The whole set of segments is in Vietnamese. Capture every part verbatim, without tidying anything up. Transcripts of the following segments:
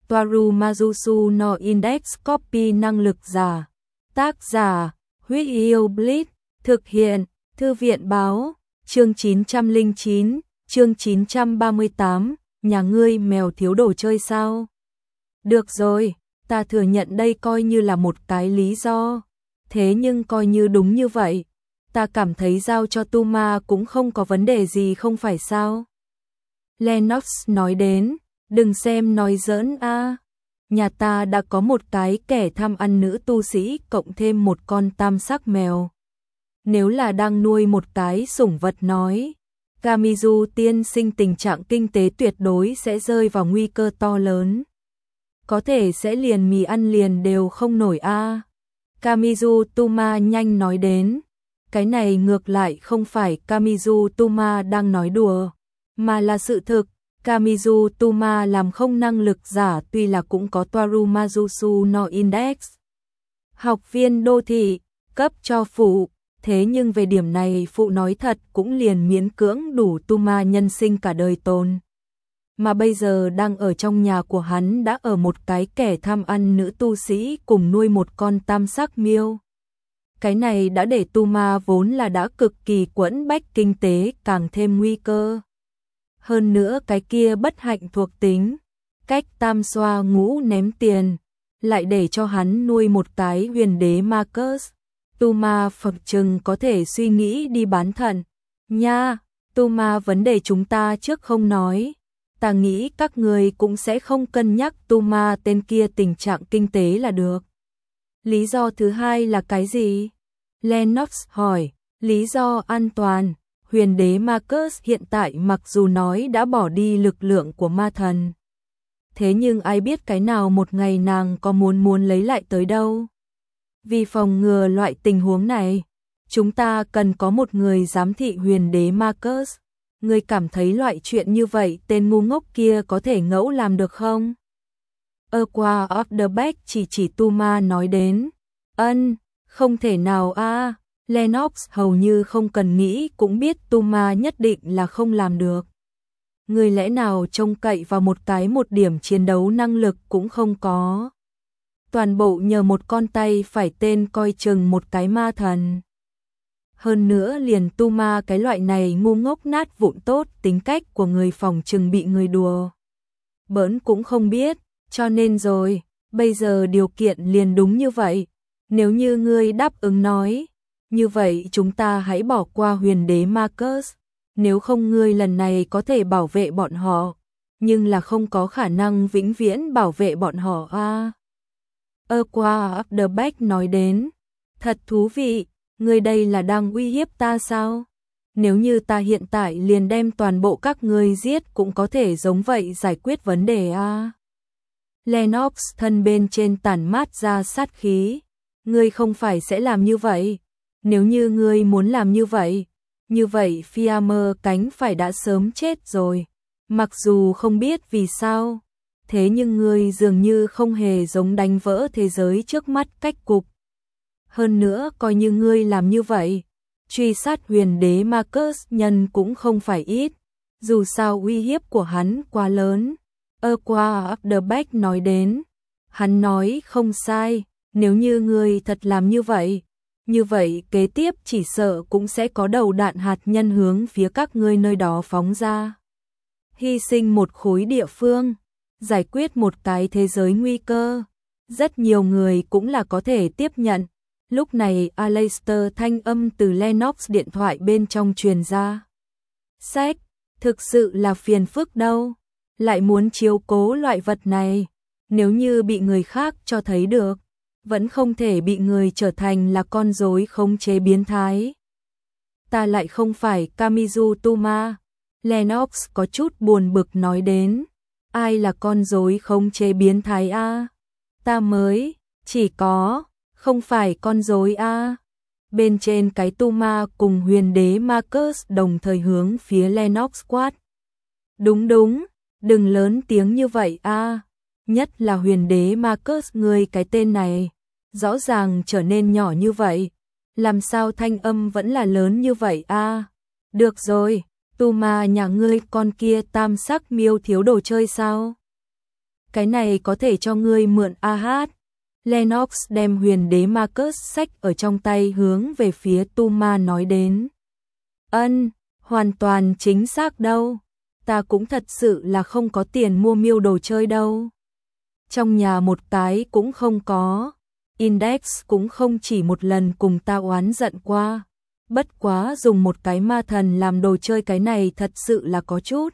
Toaru Majusu no Index Copy năng lực giả. Tác giả, Huyết Yêu Blitz. Thực hiện, Thư viện báo, chương chín trăm lẻ chín, chương chín trăm ba mươi tám, nhà ngươi mèo thiếu đồ chơi sao? Được rồi, ta thừa nhận đây coi như là một cái lý do. Thế nhưng coi như đúng như vậy, ta cảm thấy giao cho Tuma cũng không có vấn đề gì không phải sao? Lennox nói đến, đừng xem nói giỡn a. Nhà ta đã có một cái kẻ tham ăn nữ tu sĩ cộng thêm một con tam sắc mèo. Nếu là đang nuôi một cái sủng vật nói, Kamizu tiên sinh tình trạng kinh tế tuyệt đối sẽ rơi vào nguy cơ to lớn. Có thể sẽ liền mì ăn liền đều không nổi a. Kamizu Tuma nhanh nói đến, cái này ngược lại không phải Kamizu Tuma đang nói đùa, mà là sự thực. Kamizu Tuma làm không năng lực giả tuy là cũng có Toaru Majusu no Index. Học viên đô thị, cấp cho phụ, thế nhưng về điểm này phụ nói thật cũng liền miễn cưỡng đủ Tuma nhân sinh cả đời tồn. Mà bây giờ đang ở trong nhà của hắn đã ở một cái kẻ tham ăn nữ tu sĩ cùng nuôi một con tam sắc miêu. Cái này đã để Tuma vốn là đã cực kỳ quẫn bách kinh tế càng thêm nguy cơ. Hơn nữa cái kia bất hạnh thuộc tính, cách tam xoa ngũ ném tiền, lại để cho hắn nuôi một cái huyền đế Marcus. Tuma phật chừng có thể suy nghĩ đi bán thận. Nha, Tuma vấn đề chúng ta trước không nói. Ta nghĩ các người cũng sẽ không cân nhắc Tuma tên kia tình trạng kinh tế là được. Lý do thứ hai là cái gì? Lennox hỏi, lý do an toàn. Huyền đế Marcus hiện tại mặc dù nói đã bỏ đi lực lượng của ma thần. Thế nhưng ai biết cái nào một ngày nàng có muốn muốn lấy lại tới đâu. Vì phòng ngừa loại tình huống này, chúng ta cần có một người giám thị huyền đế Marcus. Ngươi cảm thấy loại chuyện như vậy tên ngu ngốc kia có thể ngẫu làm được không? Aqua of the Back chỉ chỉ Tuma nói đến. Ân, không thể nào a. Lennox hầu như không cần nghĩ cũng biết Tuma nhất định là không làm được. Người lẽ nào trông cậy vào một cái một điểm chiến đấu năng lực cũng không có. Toàn bộ nhờ một con tay phải tên coi chừng một cái ma thần. Hơn nữa liền Tuma cái loại này ngu ngốc nát vụn tốt tính cách của người phòng chừng bị người đùa bỡn cũng không biết, cho nên rồi, bây giờ điều kiện liền đúng như vậy. Nếu như ngươi đáp ứng nói, như vậy chúng ta hãy bỏ qua huyền đế Marcus, nếu không ngươi lần này có thể bảo vệ bọn họ, nhưng là không có khả năng vĩnh viễn bảo vệ bọn họ a. Aqua of the Back nói đến, thật thú vị, ngươi đây là đang uy hiếp ta sao? Nếu như ta hiện tại liền đem toàn bộ các ngươi giết cũng có thể giống vậy giải quyết vấn đề a. Lennox thân bên trên tản mát ra sát khí, ngươi không phải sẽ làm như vậy. Nếu như ngươi muốn làm như vậy, như vậy Fiammer cánh phải đã sớm chết rồi. Mặc dù không biết vì sao, thế nhưng ngươi dường như không hề giống đánh vỡ thế giới trước mắt cách cục. Hơn nữa coi như ngươi làm như vậy, truy sát huyền đế Marcus nhân cũng không phải ít, dù sao uy hiếp của hắn quá lớn. Aqua of the Back nói đến, hắn nói không sai, nếu như ngươi thật làm như vậy, như vậy kế tiếp chỉ sợ cũng sẽ có đầu đạn hạt nhân hướng phía các ngươi nơi đó phóng ra. Hy sinh một khối địa phương, giải quyết một cái thế giới nguy cơ, rất nhiều người cũng là có thể tiếp nhận. Lúc này Aleister thanh âm từ Lennox điện thoại bên trong truyền ra. Sách, thực sự là phiền phức đâu, lại muốn chiếu cố loại vật này, nếu như bị người khác cho thấy được, vẫn không thể bị người trở thành là con rối khống chế biến thái. Ta lại không phải Kamizu Tuma. Lennox có chút buồn bực nói đến, ai là con rối khống chế biến thái a? Ta mới, chỉ có, không phải con rối a. Bên trên cái Tuma cùng huyền đế Marcus đồng thời hướng phía Lennox quát. Đúng đúng, đừng lớn tiếng như vậy a. Nhất là huyền đế Marcus ngươi cái tên này, rõ ràng trở nên nhỏ như vậy, làm sao thanh âm vẫn là lớn như vậy a? Được rồi, Tuma nhà ngươi con kia tam sắc miêu thiếu đồ chơi sao? Cái này có thể cho ngươi mượn a hát. Lennox đem huyền đế Marcus sách ở trong tay hướng về phía Tuma nói đến. Ân, hoàn toàn chính xác đâu. Ta cũng thật sự là không có tiền mua miêu đồ chơi đâu. Trong nhà một cái cũng không có. Index cũng không chỉ một lần cùng ta oán giận qua. Bất quá dùng một cái ma thần làm đồ chơi cái này thật sự là có chút.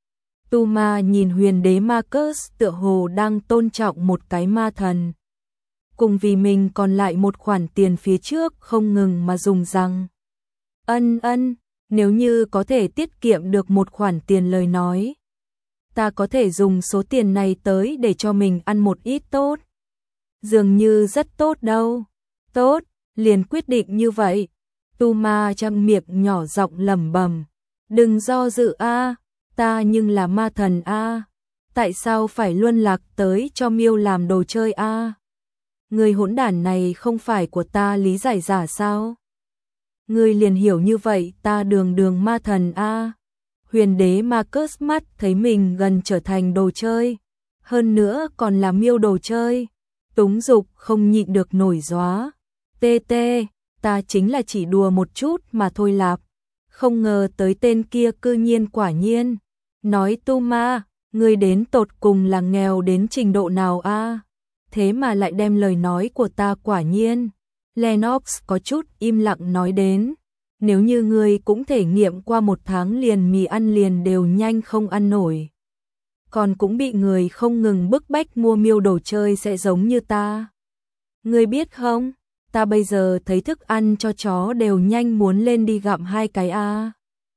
Tuma nhìn huyền đế Marcus tựa hồ đang tôn trọng một cái ma thần. Cùng vì mình còn lại một khoản tiền phía trước không ngừng mà dùng rằng. Ân ân, nếu như có thể tiết kiệm được một khoản tiền lời nói. Ta có thể dùng số tiền này tới để cho mình ăn một ít tốt. Dường như rất tốt đâu. Tốt, liền quyết định như vậy. Tuma chăm miệng nhỏ giọng lẩm bẩm. Đừng do dự a, ta nhưng là ma thần a. Tại sao phải luân lạc tới cho miêu làm đồ chơi a? Người hỗn đản này không phải của ta lý giải giả sao? Người liền hiểu như vậy ta đường đường ma thần a. Huyền đế Marcus mắt thấy mình gần trở thành đồ chơi. Hơn nữa còn là miêu đồ chơi. Túng dục không nhịn được nổi gióa. Tê tê, ta chính là chỉ đùa một chút mà thôi lạp. Không ngờ tới tên kia cư nhiên quả nhiên. Nói Tuma, người đến tột cùng là nghèo đến trình độ nào a? Thế mà lại đem lời nói của ta quả nhiên. Lennox có chút im lặng nói đến. Nếu như ngươi cũng thể nghiệm qua một tháng liền mì ăn liền đều nhanh không ăn nổi. Còn cũng bị người không ngừng bức bách mua miêu đồ chơi sẽ giống như ta. Ngươi biết không, ta bây giờ thấy thức ăn cho chó đều nhanh muốn lên đi gặm hai cái a.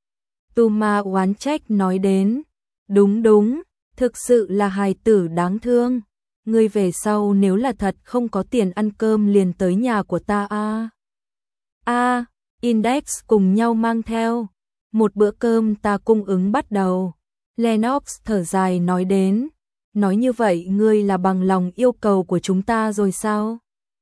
Tuma oán trách nói đến. Đúng đúng, thực sự là hài tử đáng thương. Ngươi về sau nếu là thật không có tiền ăn cơm liền tới nhà của ta a. A, Index cùng nhau mang theo. Một bữa cơm ta cung ứng bắt đầu. Lennox thở dài nói đến. Nói như vậy ngươi là bằng lòng yêu cầu của chúng ta rồi sao?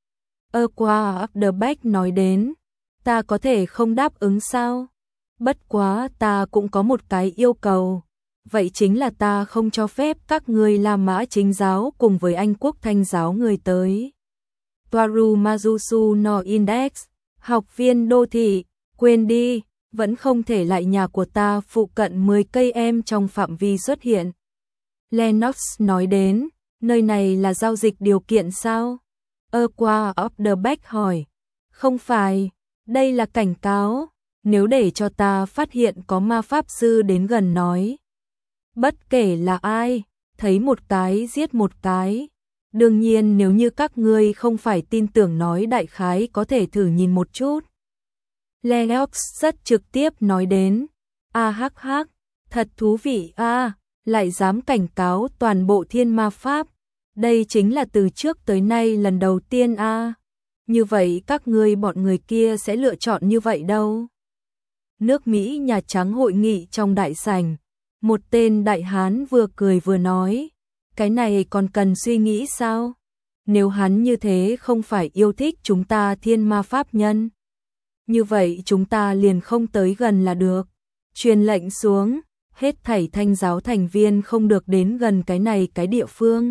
Aqua Afterback nói đến. Ta có thể không đáp ứng sao? Bất quá ta cũng có một cái yêu cầu. Vậy chính là ta không cho phép các ngươi La Mã chính giáo cùng với Anh quốc thanh giáo người tới. Toaru Mazusu no Index, học viên đô thị, quên đi, vẫn không thể lại nhà của ta phụ cận mười cây em trong phạm vi xuất hiện. Lennox nói đến, nơi này là giao dịch điều kiện sao? Aqua of the Back hỏi, không phải, đây là cảnh cáo, nếu để cho ta phát hiện có ma pháp sư đến gần nói. Bất kể là ai, thấy một cái giết một cái. Đương nhiên nếu như các ngươi không phải tin tưởng nói đại khái có thể thử nhìn một chút. Lennox rất trực tiếp nói đến. A hắc hắc, thật thú vị a, lại dám cảnh cáo toàn bộ thiên ma pháp. Đây chính là từ trước tới nay lần đầu tiên a. Như vậy các ngươi bọn người kia sẽ lựa chọn như vậy đâu. Nước Mỹ Nhà Trắng hội nghị trong đại sảnh. Một tên đại hán vừa cười vừa nói, cái này còn cần suy nghĩ sao? Nếu hắn như thế không phải yêu thích chúng ta thiên ma pháp nhân. Như vậy chúng ta liền không tới gần là được. Truyền lệnh xuống, hết thảy thanh giáo thành viên không được đến gần cái này cái địa phương.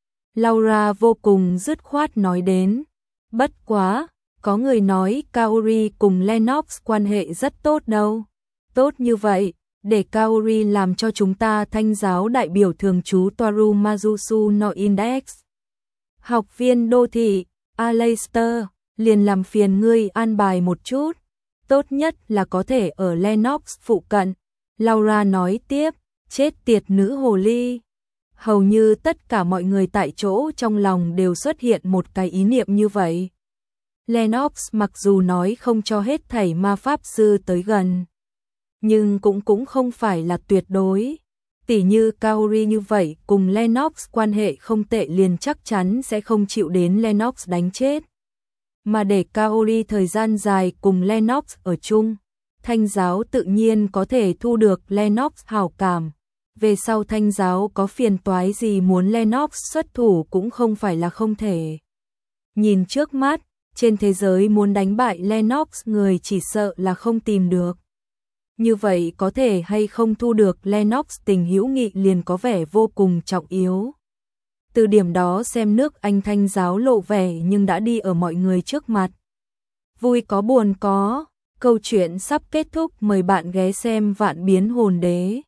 Laura vô cùng dứt khoát nói đến. Bất quá, có người nói Kaori cùng Lennox quan hệ rất tốt đâu. Tốt như vậy. Để Kaori làm cho chúng ta thanh giáo đại biểu thường trú Toaru Mazusu no Index. Học viên đô thị, Aleister, liền làm phiền ngươi an bài một chút. Tốt nhất là có thể ở Lennox phụ cận. Laura nói tiếp, chết tiệt nữ hồ ly. Hầu như tất cả mọi người tại chỗ trong lòng đều xuất hiện một cái ý niệm như vậy. Lennox mặc dù nói không cho hết thảy ma pháp sư tới gần. Nhưng cũng cũng không phải là tuyệt đối. Tỉ như Kaori như vậy cùng Lennox quan hệ không tệ liền chắc chắn sẽ không chịu đến Lennox đánh chết. Mà để Kaori thời gian dài cùng Lennox ở chung, thanh giáo tự nhiên có thể thu được Lennox hảo cảm. Về sau thanh giáo có phiền toái gì muốn Lennox xuất thủ cũng không phải là không thể. Nhìn trước mắt, trên thế giới muốn đánh bại Lennox người chỉ sợ là không tìm được. Như vậy có thể hay không thu được Lennox tình hữu nghị liền có vẻ vô cùng trọng yếu. Từ điểm đó xem nước Anh Thanh giáo lộ vẻ nhưng đã đi ở mọi người trước mặt. Vui có buồn có, câu chuyện sắp kết thúc, mời bạn ghé xem Vạn Biến Hồn Đế.